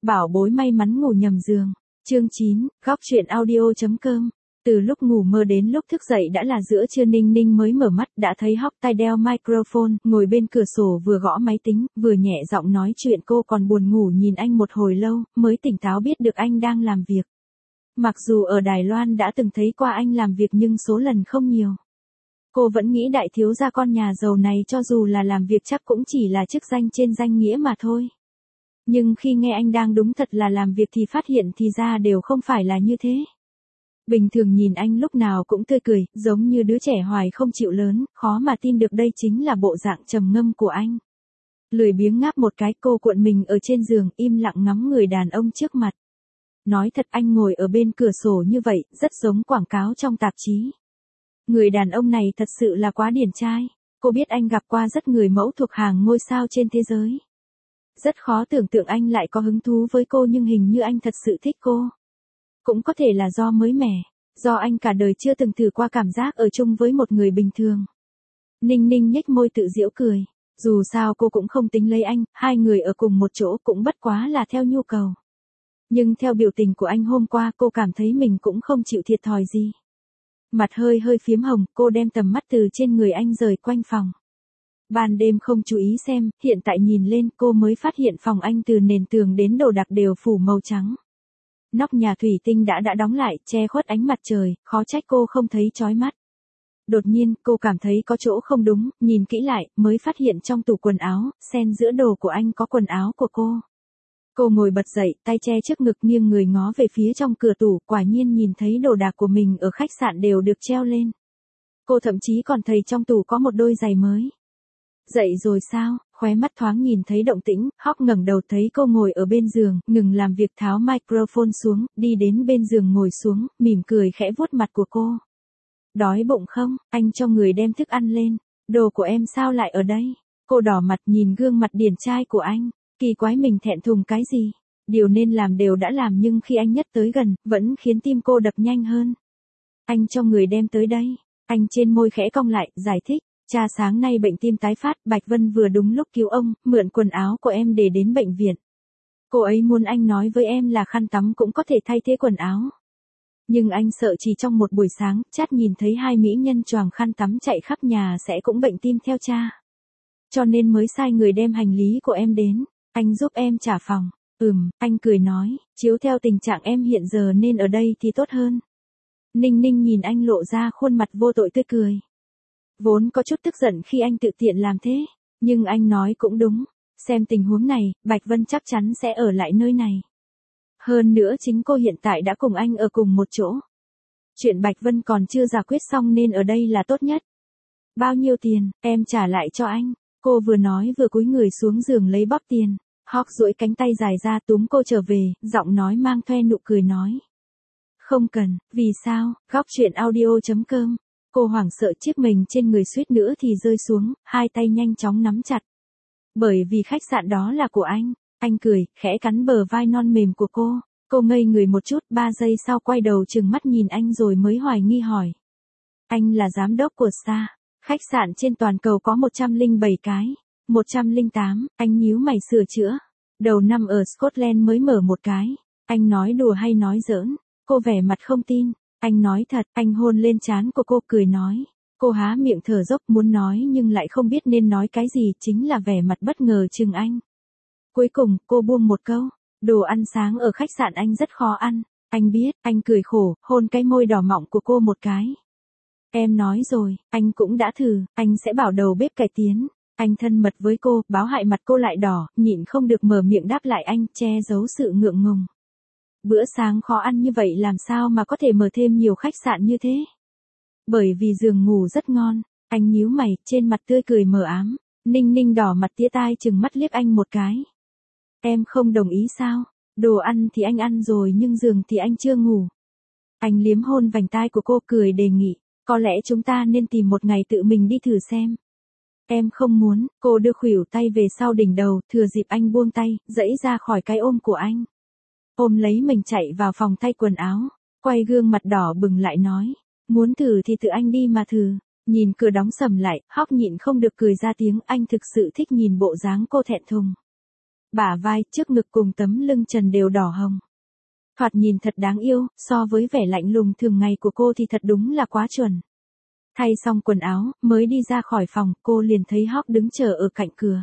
Bảo bối may mắn ngủ nhầm giường. Chương 9, góc truyện audio.com. Từ lúc ngủ mơ đến lúc thức dậy đã là giữa trưa. Ninh Ninh mới mở mắt đã thấy Hóc tai đeo microphone, ngồi bên cửa sổ vừa gõ máy tính, vừa nhẹ giọng nói chuyện. Cô còn buồn ngủ nhìn anh một hồi lâu, mới tỉnh táo biết được anh đang làm việc. Mặc dù ở Đài Loan đã từng thấy qua anh làm việc nhưng số lần không nhiều. Cô vẫn nghĩ đại thiếu gia con nhà giàu này cho dù là làm việc chắc cũng chỉ là chức danh trên danh nghĩa mà thôi. Nhưng khi nghe anh đang đúng thật là làm việc thì phát hiện thì ra đều không phải là như thế. Bình thường nhìn anh lúc nào cũng tươi cười, giống như đứa trẻ hoài không chịu lớn, khó mà tin được đây chính là bộ dạng trầm ngâm của anh. Lười biếng ngáp một cái, cô cuộn mình ở trên giường, im lặng ngắm người đàn ông trước mặt. Nói thật, anh ngồi ở bên cửa sổ như vậy, rất giống quảng cáo trong tạp chí. Người đàn ông này thật sự là quá điển trai. Cô biết anh gặp qua rất người mẫu thuộc hàng ngôi sao trên thế giới. Rất khó tưởng tượng anh lại có hứng thú với cô, nhưng hình như anh thật sự thích cô. Cũng có thể là do mới mẻ, do anh cả đời chưa từng thử qua cảm giác ở chung với một người bình thường. Ninh Ninh nhếch môi tự giễu cười. Dù sao cô cũng không tính lấy anh, hai người ở cùng một chỗ cũng bất quá là theo nhu cầu. Nhưng theo biểu tình của anh hôm qua cô cảm thấy mình cũng không chịu thiệt thòi gì. Mặt hơi phiếm hồng, cô đem tầm mắt từ trên người anh rời quanh phòng. Ban đêm không chú ý xem, hiện tại nhìn lên cô mới phát hiện phòng anh từ nền tường đến đồ đạc đều phủ màu trắng. Nóc nhà thủy tinh đã đóng lại, che khuất ánh mặt trời, khó trách cô không thấy chói mắt. Đột nhiên, cô cảm thấy có chỗ không đúng, nhìn kỹ lại, mới phát hiện trong tủ quần áo, xen giữa đồ của anh có quần áo của cô. Cô ngồi bật dậy, tay che trước ngực nghiêng người ngó về phía trong cửa tủ, quả nhiên nhìn thấy đồ đạc của mình ở khách sạn đều được treo lên. Cô thậm chí còn thấy trong tủ có một đôi giày mới. Dậy rồi sao? Khóe mắt thoáng nhìn thấy động tĩnh, Hóc ngẩng đầu thấy cô ngồi ở bên giường, ngừng làm việc tháo microphone xuống, đi đến bên giường ngồi xuống, mỉm cười khẽ vuốt mặt của cô. Đói bụng không? Anh cho người đem thức ăn lên. Đồ của em sao lại ở đây? Cô đỏ mặt nhìn gương mặt điển trai của anh. Kỳ quái mình thẹn thùng cái gì? Điều nên làm đều đã làm nhưng khi anh nhất tới gần, vẫn khiến tim cô đập nhanh hơn. Anh cho người đem tới đây. Anh trên môi khẽ cong lại, giải thích. Cha sáng nay bệnh tim tái phát, Bạch Vân vừa đúng lúc cứu ông, mượn quần áo của em để đến bệnh viện. Cô ấy muốn anh nói với em là khăn tắm cũng có thể thay thế quần áo. Nhưng anh sợ chỉ trong một buổi sáng, chát nhìn thấy hai mỹ nhân choàng khăn tắm chạy khắp nhà sẽ cũng bệnh tim theo cha. Cho nên mới sai người đem hành lý của em đến. Anh giúp em trả phòng. Anh cười nói, chiếu theo tình trạng em hiện giờ nên ở đây thì tốt hơn. Ninh Ninh nhìn anh lộ ra khuôn mặt vô tội tươi cười. Vốn có chút tức giận khi anh tự tiện làm thế, nhưng anh nói cũng đúng. Xem tình huống này, Bạch Vân chắc chắn sẽ ở lại nơi này. Hơn nữa chính cô hiện tại đã cùng anh ở cùng một chỗ. Chuyện Bạch Vân còn chưa giải quyết xong nên ở đây là tốt nhất. Bao nhiêu tiền, em trả lại cho anh. Cô vừa nói vừa cúi người xuống giường lấy bóp tiền. Hóc duỗi cánh tay dài ra túm cô trở về, giọng nói mang theo nụ cười nói. Không cần, vì sao? Góc truyện audio.com. Cô hoảng sợ chiếc mình trên người suýt nữa thì rơi xuống, hai tay nhanh chóng nắm chặt. Bởi vì khách sạn đó là của anh cười, khẽ cắn bờ vai non mềm của cô. Cô ngây người một chút, 3 giây sau quay đầu trừng mắt nhìn anh rồi mới hoài nghi hỏi. Anh là giám đốc của SA. Khách sạn trên toàn cầu có 107 cái. 108, anh nhíu mày sửa chữa. Đầu năm ở Scotland mới mở một cái. Anh nói đùa hay nói giỡn? Cô vẻ mặt không tin. Anh nói thật, anh hôn lên trán của cô cười nói. Cô há miệng thở dốc muốn nói nhưng lại không biết nên nói cái gì, chính là vẻ mặt bất ngờ chừng anh. Cuối cùng, cô buông một câu. Đồ ăn sáng ở khách sạn anh rất khó ăn. Anh biết, anh cười khổ, hôn cái môi đỏ mọng của cô một cái. Em nói rồi, anh cũng đã thử, anh sẽ bảo đầu bếp cải tiến. Anh thân mật với cô, báo hại mặt cô lại đỏ, nhịn không được mở miệng đáp lại anh, che giấu sự ngượng ngùng. Bữa sáng khó ăn như vậy làm sao mà có thể mở thêm nhiều khách sạn như thế? Bởi vì giường ngủ rất ngon. Anh nhíu mày, trên mặt tươi cười mờ ám. Ninh Ninh đỏ mặt tía tai chừng mắt liếc anh một cái. Em không đồng ý sao? Đồ ăn thì anh ăn rồi nhưng giường thì anh chưa ngủ. Anh liếm hôn vành tai của cô cười đề nghị. Có lẽ chúng ta nên tìm một ngày tự mình đi thử xem. Em không muốn. Cô đưa khuỷu tay về sau đỉnh đầu, thừa dịp anh buông tay, giãy ra khỏi cái ôm của anh. Ôm lấy mình chạy vào phòng thay quần áo. Quay gương mặt đỏ bừng lại nói. Muốn thử thì tự anh đi mà thử. Nhìn cửa đóng sầm lại, Hóc nhịn không được cười ra tiếng, anh thực sự thích nhìn bộ dáng cô thẹn thùng. bả vai, trước ngực cùng tấm lưng trần đều đỏ hồng. Thoạt nhìn thật đáng yêu, so với vẻ lạnh lùng thường ngày của cô thì thật đúng là quá chuẩn. Thay xong quần áo, mới đi ra khỏi phòng, cô liền thấy Hawk đứng chờ ở cạnh cửa.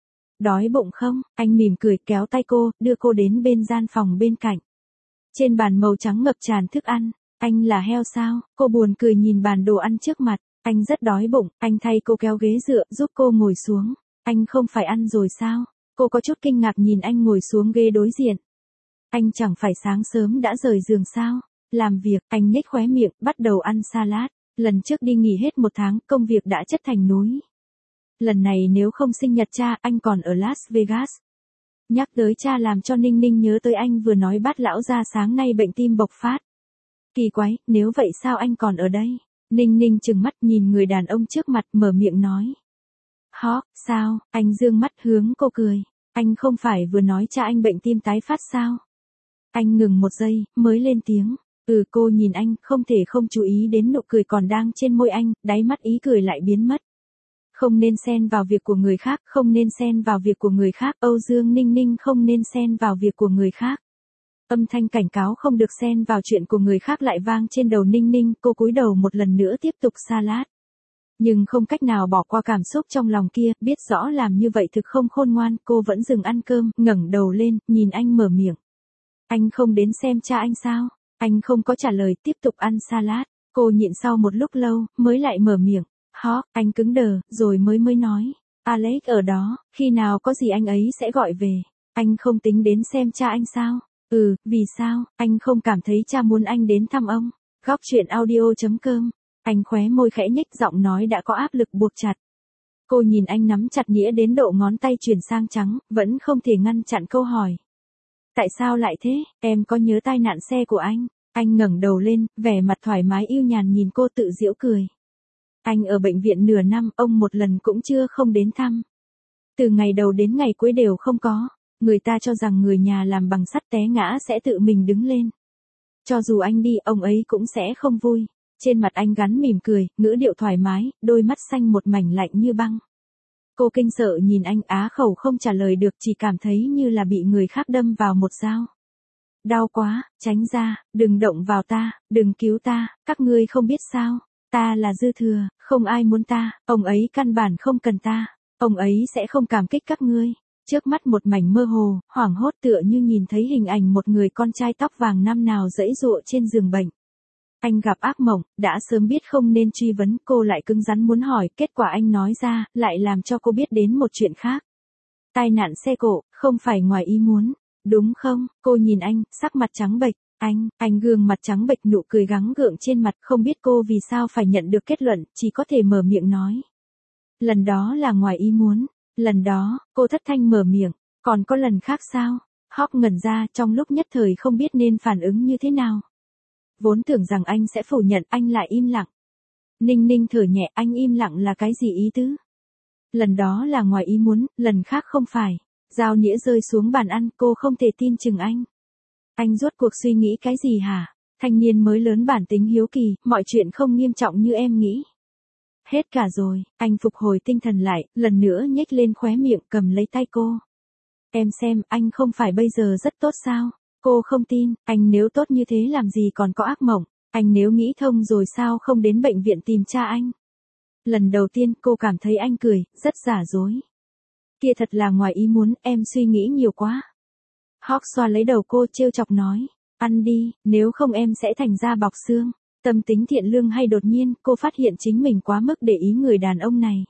Đói bụng không? Anh mỉm cười kéo tay cô, đưa cô đến bên gian phòng bên cạnh. Trên bàn màu trắng ngập tràn thức ăn. Anh là heo sao? Cô buồn cười nhìn bàn đồ ăn trước mặt. Anh rất đói bụng, anh thay cô kéo ghế dựa, giúp cô ngồi xuống. Anh không phải ăn rồi sao? Cô có chút kinh ngạc nhìn anh ngồi xuống ghế đối diện. Anh chẳng phải sáng sớm đã rời giường sao? Làm việc, anh nhếch khóe miệng, bắt đầu ăn salad. Lần trước đi nghỉ hết 1 tháng, công việc đã chất thành núi. Lần này nếu không sinh nhật cha, anh còn ở Las Vegas. Nhắc tới cha làm cho Ninh Ninh nhớ tới anh vừa nói Bát lão gia sáng nay bệnh tim bộc phát. Kỳ quái, nếu vậy sao anh còn ở đây? Ninh Ninh trừng mắt nhìn người đàn ông trước mặt, mở miệng nói. Hawk, sao? Anh dương mắt hướng cô cười. Anh không phải vừa nói cha anh bệnh tim tái phát sao? Anh ngừng 1 giây, mới lên tiếng. Cô nhìn anh, không thể không chú ý đến nụ cười còn đang trên môi anh, đáy mắt ý cười lại biến mất. Không nên xen vào việc của người khác, không nên xen vào việc của người khác, Âu Dương Ninh Ninh không nên xen vào việc của người khác. Âm thanh cảnh cáo không được xen vào chuyện của người khác lại vang trên đầu Ninh Ninh, cô cúi đầu một lần nữa tiếp tục salad. Nhưng không cách nào bỏ qua cảm xúc trong lòng kia, biết rõ làm như vậy thực không khôn ngoan, cô vẫn dừng ăn cơm, ngẩng đầu lên, nhìn anh mở miệng. Anh không đến xem cha anh sao? Anh không có trả lời, tiếp tục ăn salad. Cô nhịn sau một lúc lâu, mới lại mở miệng. Hawk, anh cứng đờ, rồi mới nói. Alex ở đó, khi nào có gì anh ấy sẽ gọi về. Anh không tính đến xem cha anh sao? Vì sao, anh không cảm thấy cha muốn anh đến thăm ông? Góc chuyện audio.com. Anh khóe môi khẽ nhếch, giọng nói đã có áp lực buộc chặt. Cô nhìn anh nắm chặt nĩa đến độ ngón tay chuyển sang trắng, vẫn không thể ngăn chặn câu hỏi. Tại sao lại thế, em có nhớ tai nạn xe của anh? Anh ngẩng đầu lên, vẻ mặt thoải mái yêu nhàn nhìn cô tự giễu cười. Anh ở bệnh viện nửa năm, ông một lần cũng chưa không đến thăm. Từ ngày đầu đến ngày cuối đều không có. Người ta cho rằng người nhà làm bằng sắt té ngã sẽ tự mình đứng lên. Cho dù anh đi, ông ấy cũng sẽ không vui. Trên mặt anh gắn mỉm cười, ngữ điệu thoải mái, đôi mắt xanh một mảnh lạnh như băng. Cô kinh sợ nhìn anh, á khẩu không trả lời được, chỉ cảm thấy như là bị người khác đâm vào một dao. Đau quá, tránh ra, đừng động vào ta, đừng cứu ta, các ngươi không biết sao. Ta là dư thừa, không ai muốn ta, ông ấy căn bản không cần ta, ông ấy sẽ không cảm kích các ngươi. Trước mắt một mảnh mơ hồ, hoảng hốt tựa như nhìn thấy hình ảnh một người con trai tóc vàng năm nào giãy giụa trên giường bệnh. Anh gặp ác mộng, đã sớm biết không nên truy vấn, cô lại cứng rắn muốn hỏi, kết quả anh nói ra, lại làm cho cô biết đến một chuyện khác. Tai nạn xe cộ, không phải ngoài ý muốn, đúng không? Cô nhìn anh, sắc mặt trắng bệch. Anh gương mặt trắng bệch, nụ cười gắng gượng trên mặt, không biết cô vì sao phải nhận được kết luận, chỉ có thể mở miệng nói. Lần đó là ngoài ý muốn, lần đó, cô thất thanh mở miệng, còn có lần khác sao? Hawk ngẩn ra, trong lúc nhất thời không biết nên phản ứng như thế nào. Vốn tưởng rằng anh sẽ phủ nhận, anh lại im lặng. Ninh Ninh thở nhẹ, anh im lặng là cái gì ý tứ? Lần đó là ngoài ý muốn, lần khác không phải. Dao nĩa rơi xuống bàn ăn, cô không thể tin chừng anh. Anh rốt cuộc suy nghĩ cái gì hả? Thanh niên mới lớn bản tính hiếu kỳ, mọi chuyện không nghiêm trọng như em nghĩ. Hết cả rồi, anh phục hồi tinh thần lại, lần nữa nhếch lên khóe miệng, cầm lấy tay cô. Em xem, anh không phải bây giờ rất tốt sao? Cô không tin, anh nếu tốt như thế làm gì còn có ác mộng, anh nếu nghĩ thông rồi sao không đến bệnh viện tìm cha anh? Lần đầu tiên cô cảm thấy anh cười, rất giả dối. Kia thật là ngoài ý muốn, em suy nghĩ nhiều quá. Hawk xoa lấy đầu cô trêu chọc nói, ăn đi, nếu không em sẽ thành da bọc xương. Tâm tính thiện lương hay đột nhiên, cô phát hiện chính mình quá mức để ý người đàn ông này.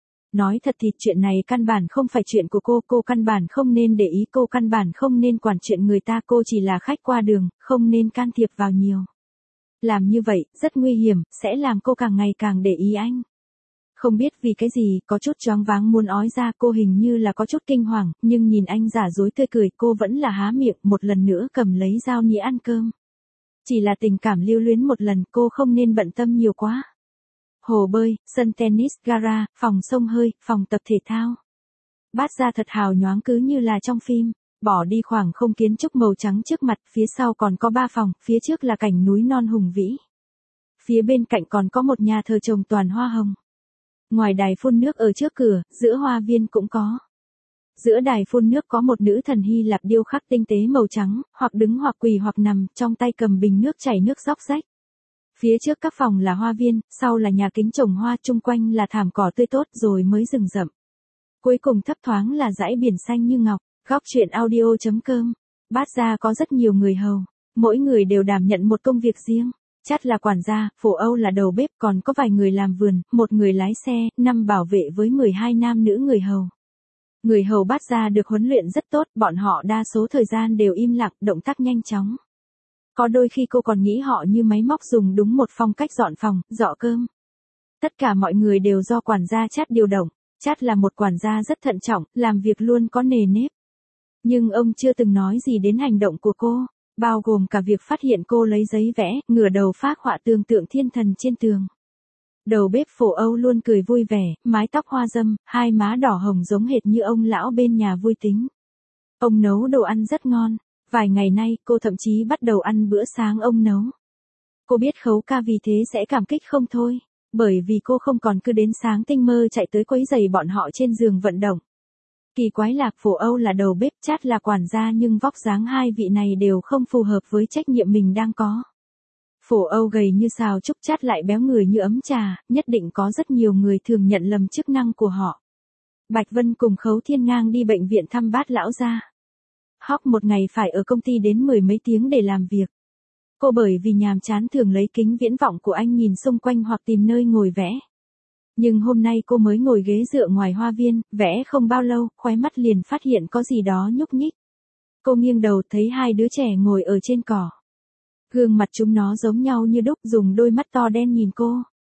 Nói thật thì chuyện này căn bản không phải chuyện của cô căn bản không nên để ý, cô căn bản không nên quản chuyện người ta, cô chỉ là khách qua đường, không nên can thiệp vào nhiều. Làm như vậy, rất nguy hiểm, sẽ làm cô càng ngày càng để ý anh. Không biết vì cái gì, có chút choáng váng muốn ói ra, cô hình như là có chút kinh hoàng, nhưng nhìn anh giả dối tươi cười, cô vẫn là há miệng, một lần nữa cầm lấy dao nĩa ăn cơm. Chỉ là tình cảm lưu luyến một lần, cô không nên bận tâm nhiều quá. Hồ bơi, sân tennis, gara, phòng xông hơi, phòng tập thể thao. Bát ra thật hào nhoáng cứ như là trong phim. Bỏ đi khoảng không kiến trúc màu trắng trước mặt, phía sau còn có 3 phòng, phía trước là cảnh núi non hùng vĩ. Phía bên cạnh còn có một nhà thờ trồng toàn hoa hồng. Ngoài đài phun nước ở trước cửa, giữa hoa viên cũng có. Giữa đài phun nước có một nữ thần Hy Lạp điêu khắc tinh tế màu trắng, hoặc đứng hoặc quỳ hoặc nằm, trong tay cầm bình nước chảy nước róc rách. Phía trước các phòng là hoa viên, sau là nhà kính trồng hoa, chung quanh là thảm cỏ tươi tốt rồi mới rừng rậm. Cuối cùng thấp thoáng là dải biển xanh như ngọc. Góc chuyện audio.com. Bát gia có rất nhiều người hầu, mỗi người đều đảm nhận một công việc riêng. Chát là quản gia, Phổ Âu là đầu bếp, còn có vài người làm vườn, một người lái xe, 5 bảo vệ với 12 nam nữ người hầu. Người hầu Bát gia được huấn luyện rất tốt, bọn họ đa số thời gian đều im lặng, động tác nhanh chóng. Có đôi khi cô còn nghĩ họ như máy móc dùng đúng một phong cách dọn phòng, dọ cơm. Tất cả mọi người đều do quản gia Chát điều động. Chát là một quản gia rất thận trọng, làm việc luôn có nề nếp. Nhưng ông chưa từng nói gì đến hành động của cô, bao gồm cả việc phát hiện cô lấy giấy vẽ, ngửa đầu phác họa tưởng tượng thiên thần trên tường. Đầu bếp Phổ Âu luôn cười vui vẻ, mái tóc hoa râm, hai má đỏ hồng giống hệt như ông lão bên nhà vui tính. Ông nấu đồ ăn rất ngon, vài ngày nay cô thậm chí bắt đầu ăn bữa sáng ông nấu. Cô biết Khấu ca vì thế sẽ cảm kích không thôi, bởi vì cô không còn cứ đến sáng tinh mơ chạy tới quấy rầy bọn họ trên giường vận động. Kỳ quái là Phổ Âu là đầu bếp, Chát là quản gia, nhưng vóc dáng hai vị này đều không phù hợp với trách nhiệm mình đang có. Phổ Âu gầy như xào trúc, Chát lại béo người như ấm trà, nhất định có rất nhiều người thường nhận lầm chức năng của họ. Bạch Vân cùng Khấu Thiên Ngang đi bệnh viện thăm Bát lão gia. Hóc một ngày phải ở công ty đến 10 mấy tiếng để làm việc. Cô bởi vì nhàm chán thường lấy kính viễn vọng của anh nhìn xung quanh hoặc tìm nơi ngồi vẽ. Nhưng hôm nay cô mới ngồi ghế dựa ngoài hoa viên, vẽ không bao lâu, khóe mắt liền phát hiện có gì đó nhúc nhích. Cô nghiêng đầu thấy hai đứa trẻ ngồi ở trên cỏ. Gương mặt chúng nó giống nhau như đúc, dùng đôi mắt to đen nhìn cô.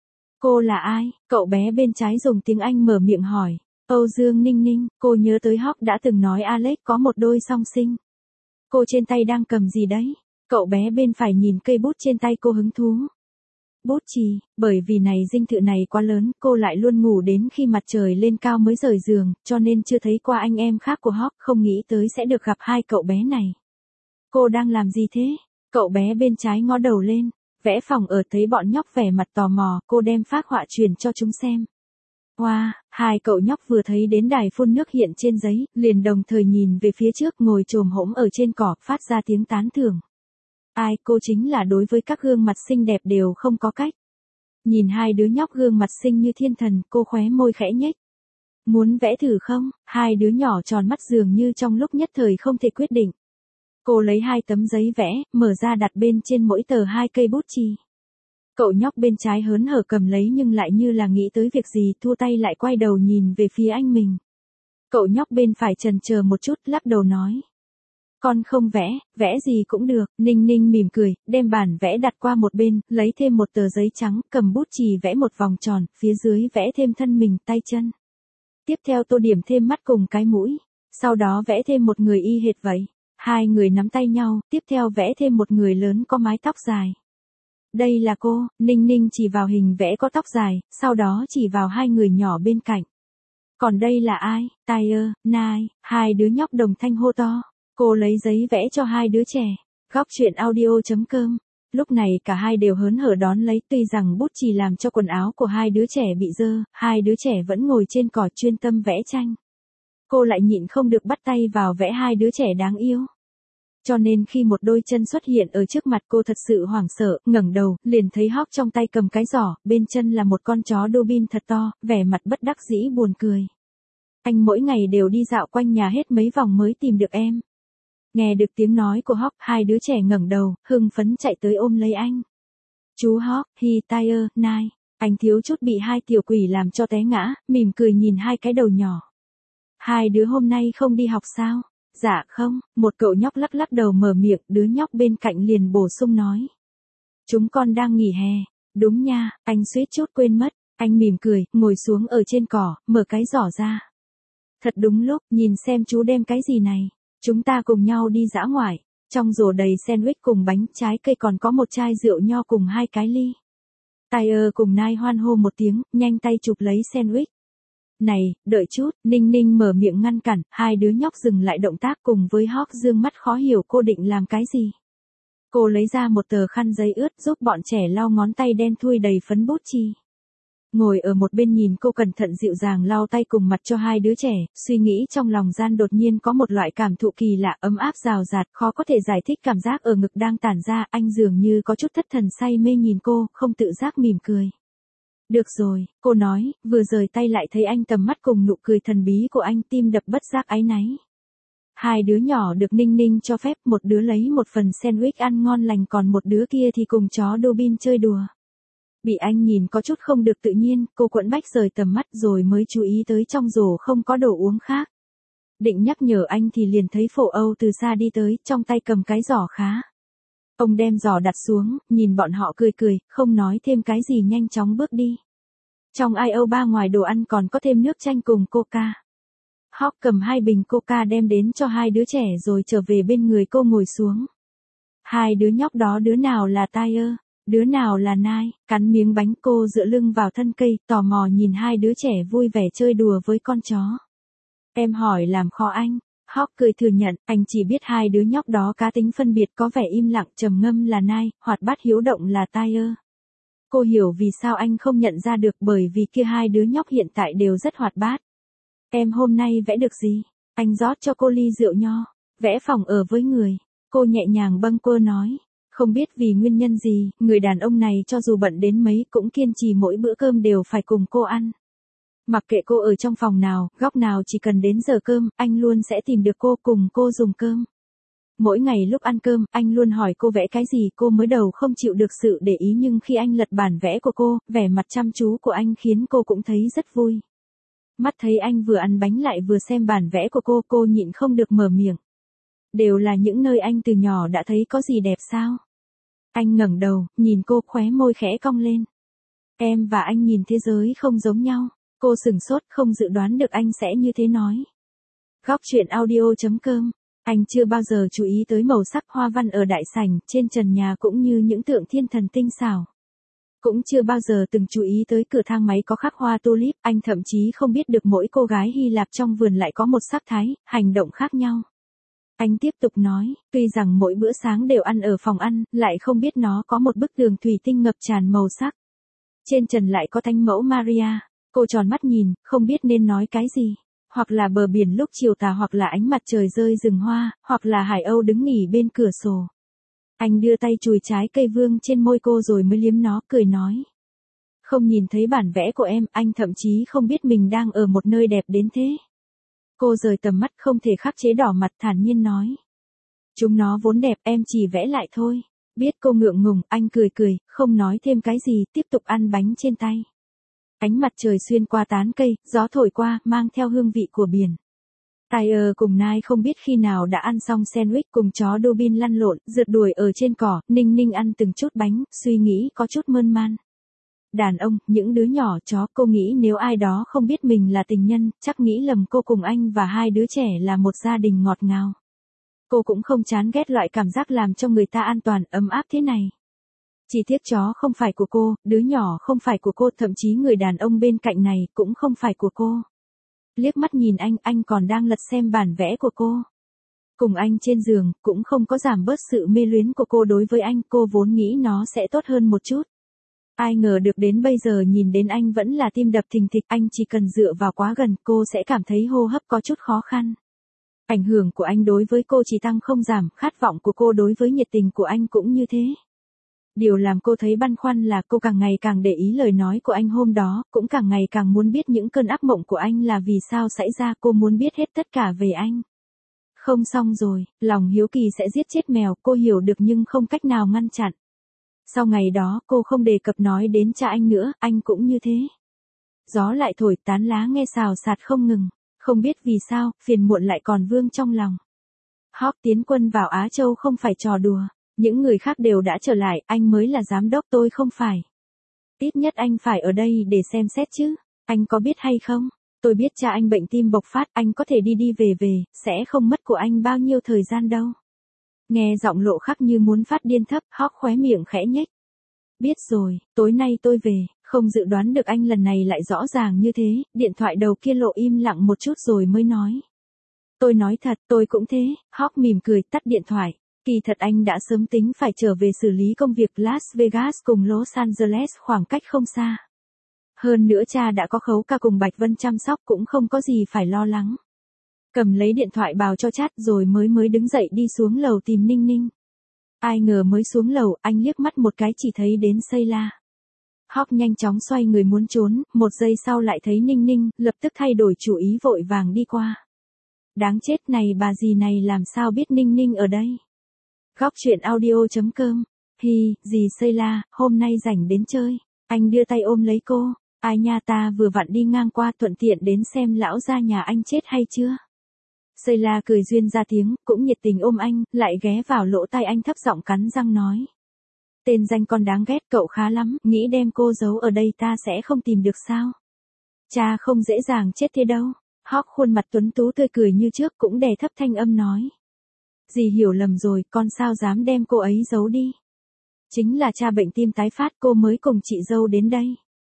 Cô là ai? Cậu bé bên trái dùng tiếng Anh mở miệng hỏi. Âu Dương Ninh Ninh, cô nhớ tới Hóc đã từng nói Alex có một đôi song sinh. Cô trên tay đang cầm gì đấy? Cậu bé bên phải nhìn cây bút trên tay cô hứng thú. Bút chì, bởi vì này dinh thự này quá lớn, cô lại luôn ngủ đến khi mặt trời lên cao mới rời giường, cho nên chưa thấy qua anh em khác của Hóc, không nghĩ tới sẽ được gặp hai cậu bé này. Cô đang làm gì thế? Cậu bé bên trái ngó đầu lên, vẽ phòng ở, thấy bọn nhóc vẻ mặt tò mò, cô đem phác họa truyền cho chúng xem. Wow, hai cậu nhóc vừa thấy đến đài phun nước hiện trên giấy, liền đồng thời nhìn về phía trước, ngồi chồm hổm ở trên cỏ, phát ra tiếng tán thưởng. Ai, cô chính là đối với các gương mặt xinh đẹp đều không có cách. Nhìn hai đứa nhóc gương mặt xinh như thiên thần, cô khóe môi khẽ nhếch. Muốn vẽ thử không? Hai đứa nhỏ tròn mắt dường như trong lúc nhất thời không thể quyết định. Cô lấy hai tấm giấy vẽ, mở ra đặt bên trên mỗi tờ hai cây bút chì. Cậu nhóc bên trái hớn hở cầm lấy nhưng lại như là nghĩ tới việc gì, thua tay lại quay đầu nhìn về phía anh mình. Cậu nhóc bên phải chần chờ một chút, lắc đầu nói. Con không vẽ, vẽ gì cũng được. Ninh Ninh mỉm cười, đem bản vẽ đặt qua một bên, lấy thêm một tờ giấy trắng, cầm bút chì vẽ một vòng tròn, phía dưới vẽ thêm thân mình, tay chân. Tiếp theo tô điểm thêm mắt cùng cái mũi, sau đó vẽ thêm một người y hệt vậy. Hai người nắm tay nhau, tiếp theo vẽ thêm một người lớn có mái tóc dài. Đây là cô, Ninh Ninh chỉ vào hình vẽ có tóc dài, sau đó chỉ vào hai người nhỏ bên cạnh. Còn đây là ai? Tyler, Nai, hai đứa nhóc đồng thanh hô to. Cô lấy giấy vẽ cho hai đứa trẻ. Góc chuyện audio.com. Lúc này cả hai đều hớn hở đón lấy, tuy rằng bút chì làm cho quần áo của hai đứa trẻ bị dơ, hai đứa trẻ vẫn ngồi trên cỏ chuyên tâm vẽ tranh. Cô lại nhịn không được bắt tay vào vẽ hai đứa trẻ đáng yêu. Cho nên khi một đôi chân xuất hiện ở trước mặt cô thật sự hoảng sợ, ngẩng đầu, liền thấy Hóc trong tay cầm cái giỏ, bên chân là một con chó Doberman thật to, vẻ mặt bất đắc dĩ buồn cười. Anh mỗi ngày đều đi dạo quanh nhà hết mấy vòng mới tìm được em. Nghe được tiếng nói của Hóc, hai đứa trẻ ngẩng đầu, hưng phấn chạy tới ôm lấy anh. Chú Hóc, Tyler, Nai, anh thiếu chút bị hai tiểu quỷ làm cho té ngã, mỉm cười nhìn hai cái đầu nhỏ. Hai đứa hôm nay không đi học sao? Dạ không, một cậu nhóc lắc lắc đầu mở miệng, đứa nhóc bên cạnh liền bổ sung nói. Chúng con đang nghỉ hè. Đúng nha, anh suýt chút quên mất. Anh mỉm cười, ngồi xuống ở trên cỏ, mở cái giỏ ra. Thật đúng lúc, nhìn xem chú đem cái gì này. Chúng ta cùng nhau đi dã ngoại. Trong rổ đầy sandwich cùng bánh trái cây, còn có một chai rượu nho cùng hai cái ly. Tyler cùng Nai hoan hô một tiếng, nhanh tay chụp lấy sandwich. Này, đợi chút, Ninh Ninh mở miệng ngăn cản, hai đứa nhóc dừng lại động tác, cùng với Hóc dương mắt khó hiểu cô định làm cái gì. Cô lấy ra một tờ khăn giấy ướt giúp bọn trẻ lau ngón tay đen thui đầy phấn bút chì. Ngồi ở một bên nhìn cô cẩn thận dịu dàng lau tay cùng mặt cho hai đứa trẻ, suy nghĩ trong lòng gian đột nhiên có một loại cảm thụ kỳ lạ ấm áp rào rạt, khó có thể giải thích cảm giác ở ngực đang tản ra, anh dường như có chút thất thần say mê nhìn cô, không tự giác mỉm cười. Được rồi, cô nói, vừa rời tay lại thấy anh tầm mắt cùng nụ cười thần bí của anh, tim đập bất giác áy náy. Hai đứa nhỏ được Ninh Ninh cho phép, một đứa lấy một phần sandwich ăn ngon lành còn một đứa kia thì cùng chó Dobin chơi đùa. Bị anh nhìn có chút không được tự nhiên, cô quẫn bách rời tầm mắt rồi mới chú ý tới trong rổ không có đồ uống khác. Định nhắc nhở anh thì liền thấy Phổ Âu từ xa đi tới, trong tay cầm cái giỏ khá. Ông đem giỏ đặt xuống, nhìn bọn họ cười cười, không nói thêm cái gì nhanh chóng bước đi. Trong IO bar ngoài đồ ăn còn có thêm nước chanh cùng coca. Hawk cầm 2 bình coca đem đến cho hai đứa trẻ rồi trở về bên người cô ngồi xuống. Hai đứa nhóc đó đứa nào là Tyler, đứa nào là Nai, cắn miếng bánh cô dựa lưng vào thân cây, tò mò nhìn hai đứa trẻ vui vẻ chơi đùa với con chó. Em hỏi làm khó anh. Hawk cười thừa nhận, anh chỉ biết hai đứa nhóc đó cá tính phân biệt có vẻ im lặng trầm ngâm là Nai, hoạt bát hiếu động là Tyler. Cô hiểu vì sao anh không nhận ra được bởi vì kia hai đứa nhóc hiện tại đều rất hoạt bát. Em hôm nay vẽ được gì? Anh rót cho cô ly rượu nho. Vẽ phòng ở với người. Cô nhẹ nhàng bâng quơ nói. Không biết vì nguyên nhân gì, người đàn ông này cho dù bận đến mấy cũng kiên trì mỗi bữa cơm đều phải cùng cô ăn. Mặc kệ cô ở trong phòng nào, góc nào chỉ cần đến giờ cơm, anh luôn sẽ tìm được cô cùng cô dùng cơm. Mỗi ngày lúc ăn cơm, anh luôn hỏi cô vẽ cái gì, cô mới đầu không chịu được sự để ý nhưng khi anh lật bản vẽ của cô, vẻ mặt chăm chú của anh khiến cô cũng thấy rất vui. Mắt thấy anh vừa ăn bánh lại vừa xem bản vẽ của cô nhịn không được mở miệng. Đều là những nơi anh từ nhỏ đã thấy có gì đẹp sao? Anh ngẩng đầu, nhìn cô khóe môi khẽ cong lên. Em và anh nhìn thế giới không giống nhau. Cô sửng sốt không dự đoán được anh sẽ như thế nói. Góc truyện audio.com. Anh chưa bao giờ chú ý tới màu sắc hoa văn ở đại sảnh, trên trần nhà cũng như những tượng thiên thần tinh xảo. Cũng chưa bao giờ từng chú ý tới cửa thang máy có khắc hoa tulip, anh thậm chí không biết được mỗi cô gái Hy Lạp trong vườn lại có một sắc thái, hành động khác nhau. Anh tiếp tục nói, tuy rằng mỗi bữa sáng đều ăn ở phòng ăn, lại không biết nó có một bức tường thủy tinh ngập tràn màu sắc. Trên trần lại có thánh mẫu Maria. Cô tròn mắt nhìn, không biết nên nói cái gì. Hoặc là bờ biển lúc chiều tà hoặc là ánh mặt trời rơi rừng hoa, hoặc là Hải Âu đứng nghỉ bên cửa sổ. Anh đưa tay chùi trái cây vương trên môi cô rồi mới liếm nó, cười nói. Không nhìn thấy bản vẽ của em, anh thậm chí không biết mình đang ở một nơi đẹp đến thế. Cô rời tầm mắt không thể khắc chế đỏ mặt thản nhiên nói. Chúng nó vốn đẹp, em chỉ vẽ lại thôi. Biết cô ngượng ngùng, anh cười cười, không nói thêm cái gì, tiếp tục ăn bánh trên tay. Ánh mặt trời xuyên qua tán cây, gió thổi qua, mang theo hương vị của biển. Tyler cùng Nai không biết khi nào đã ăn xong sandwich cùng chó Dobin lăn lộn, rượt đuổi ở trên cỏ, Ninh Ninh ăn từng chút bánh, suy nghĩ có chút mơn man. Đàn ông, những đứa nhỏ chó, cô nghĩ nếu ai đó không biết mình là tình nhân, chắc nghĩ lầm cô cùng anh và hai đứa trẻ là một gia đình ngọt ngào. Cô cũng không chán ghét loại cảm giác làm cho người ta an toàn, ấm áp thế này. Chỉ tiếc chó không phải của cô, đứa nhỏ không phải của cô, thậm chí người đàn ông bên cạnh này cũng không phải của cô. Liếc mắt nhìn anh còn đang lật xem bản vẽ của cô. Cùng anh trên giường, cũng không có giảm bớt sự mê luyến của cô đối với anh, cô vốn nghĩ nó sẽ tốt hơn một chút. Ai ngờ được đến bây giờ nhìn đến anh vẫn là tim đập thình thịch, anh chỉ cần dựa vào quá gần, cô sẽ cảm thấy hô hấp có chút khó khăn. Ảnh hưởng của anh đối với cô chỉ tăng không giảm, khát vọng của cô đối với nhiệt tình của anh cũng như thế. Điều làm cô thấy băn khoăn là cô càng ngày càng để ý lời nói của anh hôm đó, cũng càng ngày càng muốn biết những cơn ác mộng của anh là vì sao xảy ra, cô muốn biết hết tất cả về anh. Không xong rồi, lòng hiếu kỳ sẽ giết chết mèo, cô hiểu được nhưng không cách nào ngăn chặn. Sau ngày đó, cô không đề cập nói đến cha anh nữa, anh cũng như thế. Gió lại thổi, tán lá nghe xào xạc không ngừng, không biết vì sao, phiền muộn lại còn vương trong lòng. Hawk tiến quân vào Á Châu không phải trò đùa. Những người khác đều đã trở lại, anh mới là giám đốc, tôi không phải. Ít nhất anh phải ở đây để xem xét chứ. Anh có biết hay không? Tôi biết cha anh bệnh tim bộc phát, anh có thể đi đi về về, sẽ không mất của anh bao nhiêu thời gian đâu. Nghe giọng lộ khắc như muốn phát điên thấp, Hawk khóe miệng khẽ nhếch. Biết rồi, tối nay tôi về, không dự đoán được anh lần này lại rõ ràng như thế, điện thoại đầu kia lộ im lặng một chút rồi mới nói. Tôi nói thật, tôi cũng thế, Hawk mỉm cười tắt điện thoại. Kỳ thật anh đã sớm tính phải trở về xử lý công việc Las Vegas cùng Los Angeles khoảng cách không xa. Hơn nữa cha đã có Khấu ca cùng Bạch Vân chăm sóc cũng không có gì phải lo lắng. Cầm lấy điện thoại bào cho chat rồi mới đứng dậy đi xuống lầu tìm Ninh Ninh. Ai ngờ mới xuống lầu, anh liếc mắt một cái chỉ thấy đến Sayla. Hawk nhanh chóng xoay người muốn trốn, một giây sau lại thấy Ninh Ninh, lập tức thay đổi chủ ý vội vàng đi qua. Đáng chết này, bà gì này làm sao biết Ninh Ninh ở đây? Góc chuyện audio.com. Hi, dì Sayla, hôm nay rảnh đến chơi. Anh đưa tay ôm lấy cô. Ai nha, ta vừa vặn đi ngang qua thuận tiện đến xem lão gia nhà anh chết hay chưa. Sayla cười duyên ra tiếng, cũng nhiệt tình ôm anh, lại ghé vào lỗ tai anh thấp giọng cắn răng nói. Tên danh con đáng ghét, cậu khá lắm, nghĩ đem cô giấu ở đây ta sẽ không tìm được sao? Cha không dễ dàng chết thế đâu. Hawk khuôn mặt tuấn tú tươi cười như trước cũng đè thấp thanh âm nói. Dì hiểu lầm rồi, con sao dám đem cô ấy giấu đi. Chính là cha bệnh tim tái phát cô mới cùng chị dâu đến đây.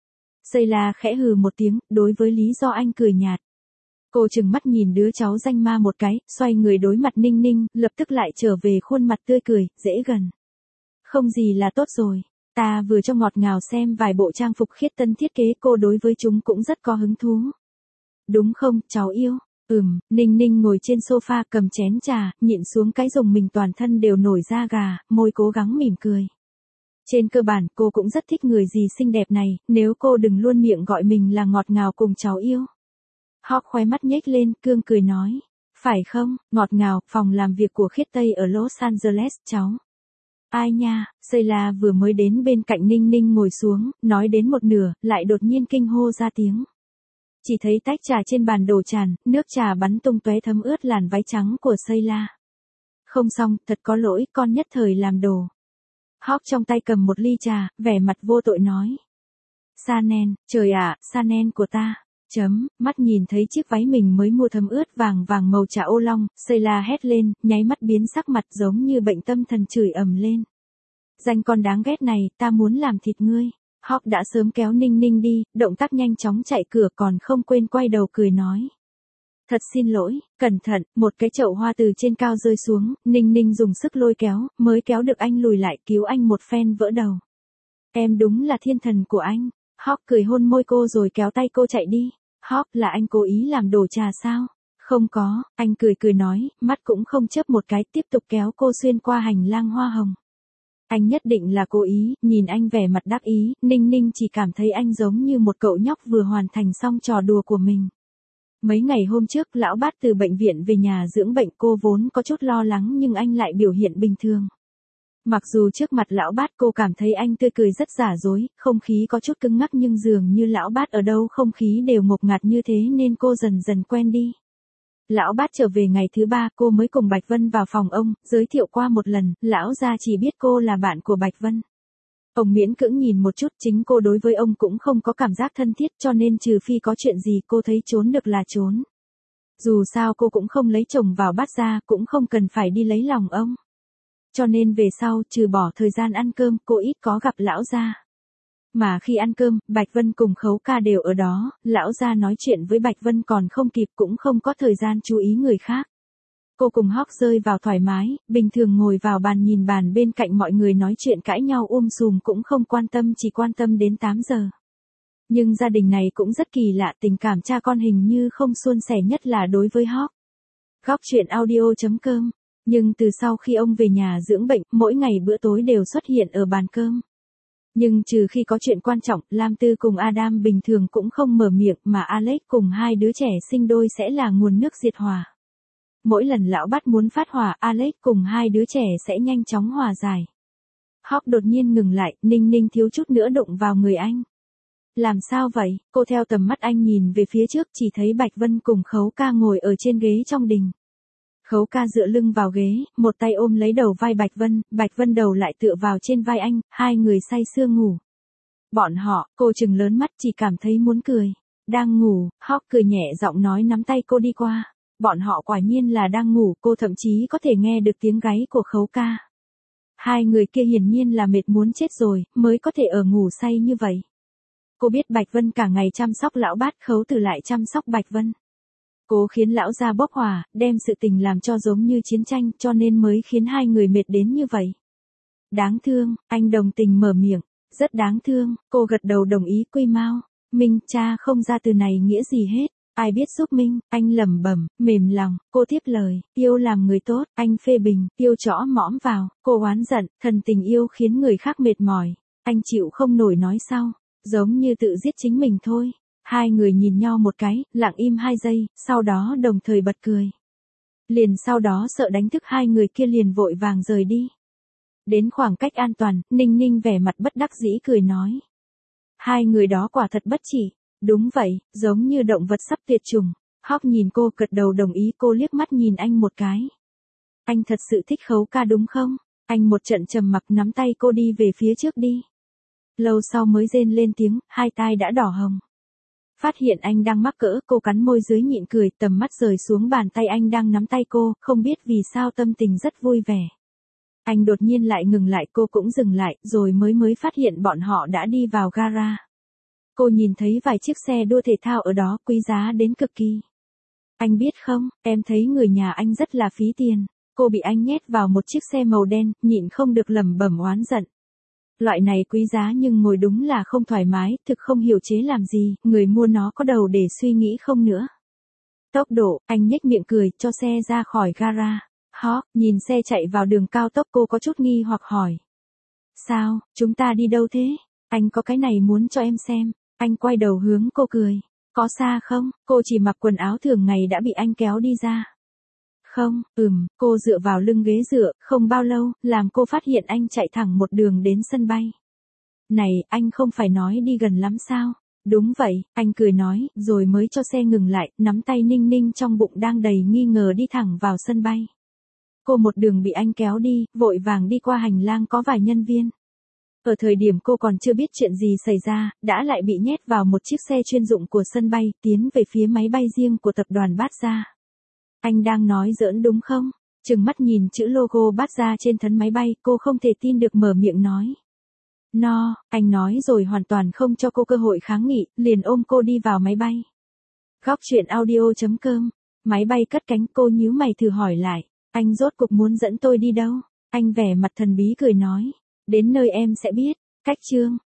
Sayla khẽ hừ một tiếng, đối với lý do anh cười nhạt. Cô chừng mắt nhìn đứa cháu danh ma một cái, xoay người đối mặt Ninh Ninh, lập tức lại trở về khuôn mặt tươi cười, dễ gần. Không gì là tốt rồi, ta vừa cho ngọt ngào xem vài bộ trang phục khiết tân thiết kế, cô đối với chúng cũng rất có hứng thú. Đúng không, cháu yêu? Ninh Ninh ngồi trên sofa cầm chén trà, nhịn xuống cái rùng mình toàn thân đều nổi da gà, môi cố gắng mỉm cười. Trên cơ bản cô cũng rất thích người dì xinh đẹp này, nếu cô đừng luôn miệng gọi mình là ngọt ngào cùng cháu yêu. Hawk khóe mắt nhếch lên, cương cười nói. Phải không, ngọt ngào, phòng làm việc của Khiết Tây ở Los Angeles, cháu. Ai nha, Sayla vừa mới đến bên cạnh Ninh Ninh ngồi xuống, nói đến một nửa, lại đột nhiên kinh hô ra tiếng. Chỉ thấy tách trà trên bàn đổ tràn, nước trà bắn tung tóe thấm ướt làn váy trắng của Sayla. Không xong, thật có lỗi, con nhất thời làm đồ. Hawk trong tay cầm một ly trà, vẻ mặt vô tội nói. Chanel, trời ạ, Chanel của ta. Mắt nhìn thấy chiếc váy mình mới mua thấm ướt vàng vàng màu trà ô long, Sayla hét lên, nháy mắt biến sắc mặt giống như bệnh tâm thần chửi ầm lên. Danh con đáng ghét này, ta muốn làm thịt ngươi. Hawk đã sớm kéo Ninh Ninh đi, động tác nhanh chóng chạy cửa còn không quên quay đầu cười nói. Thật xin lỗi, cẩn thận, một cái chậu hoa từ trên cao rơi xuống, Ninh Ninh dùng sức lôi kéo, mới kéo được anh lùi lại cứu anh một phen vỡ đầu. Em đúng là thiên thần của anh. Hawk cười hôn môi cô rồi kéo tay cô chạy đi. Hawk, là anh cố ý làm đổ trà sao? Không có, anh cười nói, mắt cũng không chớp một cái, tiếp tục kéo cô xuyên qua hành lang hoa hồng. Anh nhất định là cố ý, nhìn anh vẻ mặt đắc ý, Ninh Ninh chỉ cảm thấy anh giống như một cậu nhóc vừa hoàn thành xong trò đùa của mình. Mấy ngày hôm trước, lão Bát từ bệnh viện về nhà dưỡng bệnh, cô vốn có chút lo lắng nhưng anh lại biểu hiện bình thường. Mặc dù trước mặt lão Bát cô cảm thấy anh tươi cười rất giả dối, không khí có chút cứng ngắc nhưng dường như lão Bát ở đâu không khí đều ngột ngạt như thế nên cô dần dần quen đi. Lão Bát trở về ngày thứ 3 cô mới cùng Bạch Vân vào phòng ông, giới thiệu qua một lần, lão gia chỉ biết cô là bạn của Bạch Vân. Ông miễn cưỡng nhìn một chút, chính cô đối với ông cũng không có cảm giác thân thiết cho nên trừ phi có chuyện gì cô thấy trốn được là trốn. Dù sao cô cũng không lấy chồng vào Bát gia, cũng không cần phải đi lấy lòng ông. Cho nên về sau, trừ bỏ thời gian ăn cơm, cô ít có gặp lão gia. Mà khi ăn cơm, Bạch Vân cùng Khấu ca đều ở đó, lão gia nói chuyện với Bạch Vân còn không kịp cũng không có thời gian chú ý người khác. Cô cùng Hawk rơi vào thoải mái, bình thường ngồi vào bàn nhìn bàn bên cạnh mọi người nói chuyện cãi nhau sùm cũng không quan tâm, chỉ quan tâm đến 8 giờ. Nhưng gia đình này cũng rất kỳ lạ, tình cảm cha con hình như không suôn sẻ, nhất là đối với Hawk. Góc chuyện audio.com. Nhưng từ sau khi ông về nhà dưỡng bệnh, mỗi ngày bữa tối đều xuất hiện ở bàn cơm. Nhưng trừ khi có chuyện quan trọng, Lam Tư cùng Adam bình thường cũng không mở miệng, mà Alex cùng hai đứa trẻ sinh đôi sẽ là nguồn nước diệt hỏa. Mỗi lần lão Bát muốn phát hỏa, Alex cùng hai đứa trẻ sẽ nhanh chóng hòa giải. Hawk đột nhiên ngừng lại, Ninh Ninh thiếu chút nữa đụng vào người anh. Làm sao vậy? Cô theo tầm mắt anh nhìn về phía trước, chỉ thấy Bạch Vân cùng Khấu ca ngồi ở trên ghế trong đình. Khấu ca dựa lưng vào ghế, một tay ôm lấy đầu vai Bạch Vân đầu lại tựa vào trên vai anh, hai người say sưa ngủ. Bọn họ, cô trừng lớn mắt chỉ cảm thấy muốn cười. Đang ngủ, Hawk cười nhẹ giọng nói nắm tay cô đi qua. Bọn họ quả nhiên là đang ngủ, cô thậm chí có thể nghe được tiếng gáy của Khấu ca. Hai người kia hiển nhiên là mệt muốn chết rồi, mới có thể ở ngủ say như vậy. Cô biết Bạch Vân cả ngày chăm sóc lão Bát, Khấu Từ lại chăm sóc Bạch Vân. Cố khiến lão gia bốc hỏa, đem sự tình làm cho giống như chiến tranh, cho nên mới khiến hai người mệt đến như vậy. Đáng thương, anh đồng tình mở miệng. Rất đáng thương, cô gật đầu đồng ý. Quy Mao, Minh, cha không ra từ này nghĩa gì hết. Ai biết giúp Minh, anh lẩm bẩm, mềm lòng, cô tiếp lời, yêu làm người tốt, anh phê bình, yêu chõ mõm vào, cô oán giận, thần tình yêu khiến người khác mệt mỏi. Anh chịu không nổi nói sau, giống như tự giết chính mình thôi. Hai người nhìn nhau một cái, lặng im 2 giây, sau đó đồng thời bật cười. Liền sau đó sợ đánh thức hai người kia liền vội vàng rời đi. Đến khoảng cách an toàn, Ninh Ninh vẻ mặt bất đắc dĩ cười nói. Hai người đó quả thật bất chỉ. Đúng vậy, giống như động vật sắp tuyệt chủng. Hóc nhìn cô gật đầu đồng ý, cô liếc mắt nhìn anh một cái. Anh thật sự thích Khấu ca đúng không? Anh một trận trầm mặc nắm tay cô đi về phía trước đi. Lâu sau mới rên lên tiếng, hai tai đã đỏ hồng. Phát hiện anh đang mắc cỡ, cô cắn môi dưới nhịn cười, tầm mắt rời xuống bàn tay anh đang nắm tay cô, không biết vì sao tâm tình rất vui vẻ. Anh đột nhiên lại ngừng lại, cô cũng dừng lại, rồi mới phát hiện bọn họ đã đi vào gara. Cô nhìn thấy vài chiếc xe đua thể thao ở đó, quý giá đến cực kỳ. Anh biết không, em thấy người nhà anh rất là phí tiền. Cô bị anh nhét vào một chiếc xe màu đen, nhịn không được lẩm bẩm oán giận. Loại này quý giá nhưng ngồi đúng là không thoải mái, thực không hiểu chế làm gì, người mua nó có đầu để suy nghĩ không nữa. Tốc độ, anh nhếch miệng cười, cho xe ra khỏi gara. Hó, nhìn xe chạy vào đường cao tốc, cô có chút nghi hoặc hỏi. Sao, chúng ta đi đâu thế? Anh có cái này muốn cho em xem. Anh quay đầu hướng cô cười. Có xa không? Cô chỉ mặc quần áo thường ngày đã bị anh kéo đi ra. Không, cô dựa vào lưng ghế dựa, không bao lâu, làm cô phát hiện anh chạy thẳng một đường đến sân bay. Này, anh không phải nói đi gần lắm sao? Đúng vậy, anh cười nói, rồi mới cho xe ngừng lại, nắm tay Ninh Ninh trong bụng đang đầy nghi ngờ đi thẳng vào sân bay. Cô một đường bị anh kéo đi, vội vàng đi qua hành lang có vài nhân viên. Ở thời điểm cô còn chưa biết chuyện gì xảy ra, đã lại bị nhét vào một chiếc xe chuyên dụng của sân bay, tiến về phía máy bay riêng của tập đoàn Bát Gia. Anh đang nói giỡn đúng không? Trừng mắt nhìn chữ logo Bát Gia trên thân máy bay, cô không thể tin được mở miệng nói. No, anh nói rồi hoàn toàn không cho cô cơ hội kháng nghị, liền ôm cô đi vào máy bay. Góc truyện audio.com. Máy bay cất cánh, cô nhíu mày thử hỏi lại. Anh rốt cuộc muốn dẫn tôi đi đâu? Anh vẻ mặt thần bí cười nói. Đến nơi em sẽ biết. Cách chương.